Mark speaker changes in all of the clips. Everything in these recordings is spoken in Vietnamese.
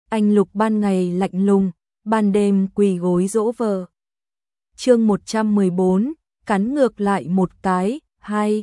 Speaker 1: anh Lục ban ngày lạnh lùng, ban đêm quỳ gối dỗ vợ. Chương 114, cắn ngược lại một cái, 2.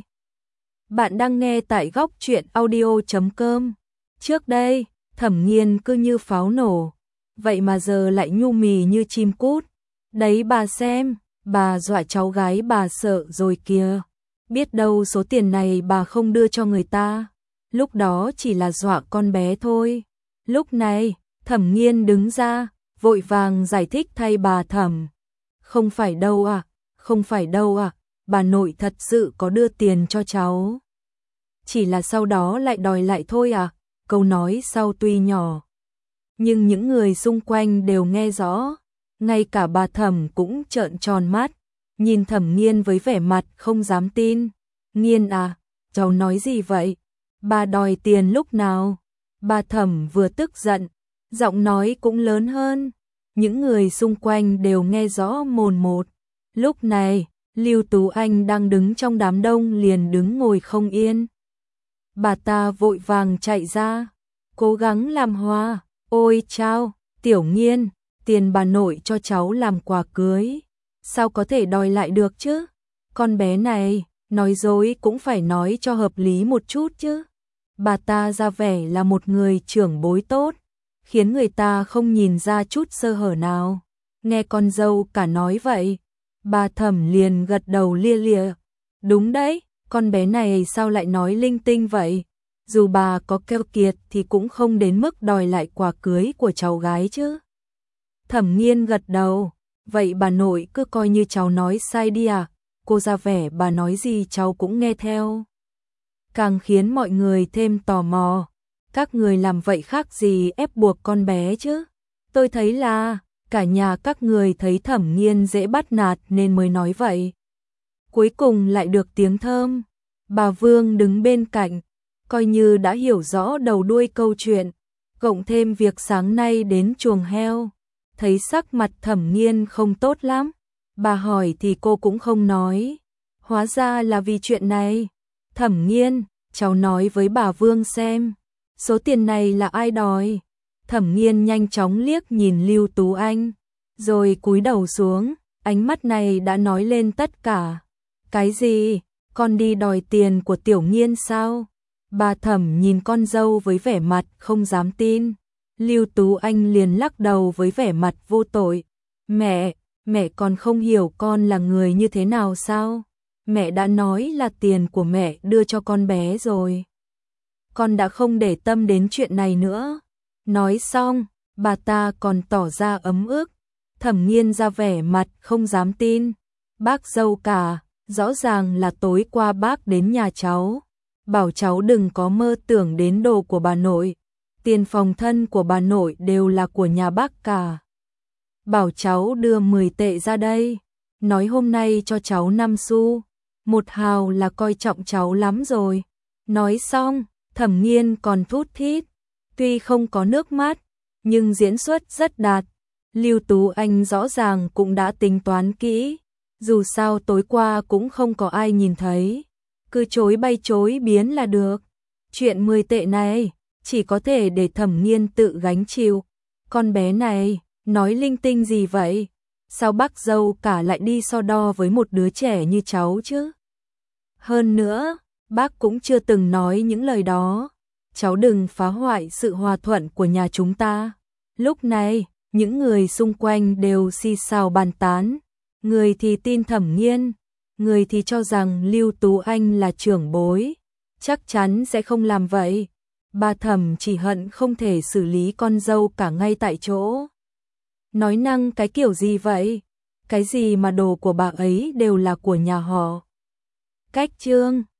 Speaker 1: Bạn đang nghe tại góc truyện audio.com. Trước đây, Thẩm Nghiên cứ như pháo nổ, vậy mà giờ lại nhu mì như chim cút. Đấy bà xem, bà dọa cháu gái bà sợ rồi kìa. Biết đâu số tiền này bà không đưa cho người ta. Lúc đó chỉ là dọa con bé thôi. Lúc này, Thẩm Nghiên đứng ra, vội vàng giải thích thay bà Thẩm. Không phải đâu à, không phải đâu à, bà nội thật sự có đưa tiền cho cháu. Chỉ là sau đó lại đòi lại thôi à, câu nói sau tuy nhỏ. Nhưng những người xung quanh đều nghe rõ, ngay cả bà Thẩm cũng trợn tròn mắt, nhìn Thẩm Nghiên với vẻ mặt không dám tin. Nghiên à, cháu nói gì vậy? Bà đòi tiền lúc nào? Bà Thẩm vừa tức giận, giọng nói cũng lớn hơn. Những người xung quanh đều nghe rõ mồn một. Lúc này, Lưu Tú Anh đang đứng trong đám đông liền đứng ngồi không yên. Bà ta vội vàng chạy ra, cố gắng làm hòa. Ôi chao, Tiểu Nghiên, tiền bà nội cho cháu làm quà cưới. Sao có thể đòi lại được chứ? Con bé này, nói dối cũng phải nói cho hợp lý một chút chứ. Bà ta ra vẻ là một người trưởng bối tốt, khiến người ta không nhìn ra chút sơ hở nào. Nghe con dâu cả nói vậy, bà Thẩm liền gật đầu lia lịa. Đúng đấy, con bé này sao lại nói linh tinh vậy? Dù bà có keo kiệt thì cũng không đến mức đòi lại quà cưới của cháu gái chứ. Thẩm Nghiên gật đầu, vậy bà nội cứ coi như cháu nói sai đi à? Cô ra vẻ bà nói gì cháu cũng nghe theo. Càng khiến mọi người thêm tò mò. Các người làm vậy khác gì ép buộc con bé chứ? Tôi thấy là cả nhà các người thấy Thẩm Nghiên dễ bắt nạt nên mới nói vậy. Cuối cùng lại được tiếng thơm. Bà Vương đứng bên cạnh, coi như đã hiểu rõ đầu đuôi câu chuyện, cộng thêm việc sáng nay đến chuồng heo, thấy sắc mặt Thẩm Nghiên không tốt lắm. Bà hỏi thì cô cũng không nói. Hóa ra là vì chuyện này. Thẩm Nghiên, cháu nói với bà Vương xem, số tiền này là ai đòi? Thẩm Nghiên nhanh chóng liếc nhìn Lưu Tú Anh, rồi cúi đầu xuống, ánh mắt này đã nói lên tất cả. Cái gì? Con đi đòi tiền của Tiểu Nghiên sao? Bà Thẩm nhìn con dâu với vẻ mặt không dám tin. Lưu Tú Anh liền lắc đầu với vẻ mặt vô tội. Mẹ còn không hiểu con là người như thế nào sao? Mẹ đã nói là tiền của mẹ đưa cho con bé rồi. Con đã không để tâm đến chuyện này nữa. Nói xong, bà ta còn tỏ ra ấm ức. Thẩm Nghiên ra vẻ mặt không dám tin. Bác dâu cả, rõ ràng là tối qua bác đến nhà cháu, bảo cháu đừng có mơ tưởng đến đồ của bà nội. Tiền phòng thân của bà nội đều là của nhà bác cả. Bảo cháu đưa 10 tệ ra đây, nói hôm nay cho cháu 5 xu, 1 hào là coi trọng cháu lắm rồi. Nói xong, Thẩm Nghiên còn thút thít, tuy không có nước mắt, nhưng diễn xuất rất đạt. Lưu Tú Anh rõ ràng cũng đã tính toán kỹ, dù sao tối qua cũng không có ai nhìn thấy, cứ chối bay chối biến là được. Chuyện 10 tệ này, chỉ có thể để Thẩm Nghiên tự gánh chịu. Con bé này, nói linh tinh gì vậy? Sao bác dâu cả lại đi so đo với một đứa trẻ như cháu chứ? Hơn nữa, bác cũng chưa từng nói những lời đó. Cháu đừng phá hoại sự hòa thuận của nhà chúng ta. Lúc này, những người xung quanh đều xì xào bàn tán. Người thì tin Thẩm Nghiên, người thì cho rằng Lưu Tú Anh là trưởng bối, chắc chắn sẽ không làm vậy. Bà Thẩm chỉ hận không thể xử lý con dâu cả ngay tại chỗ. Nói năng cái kiểu gì vậy? Cái gì mà đồ của bà ấy đều là của nhà họ? Cách chương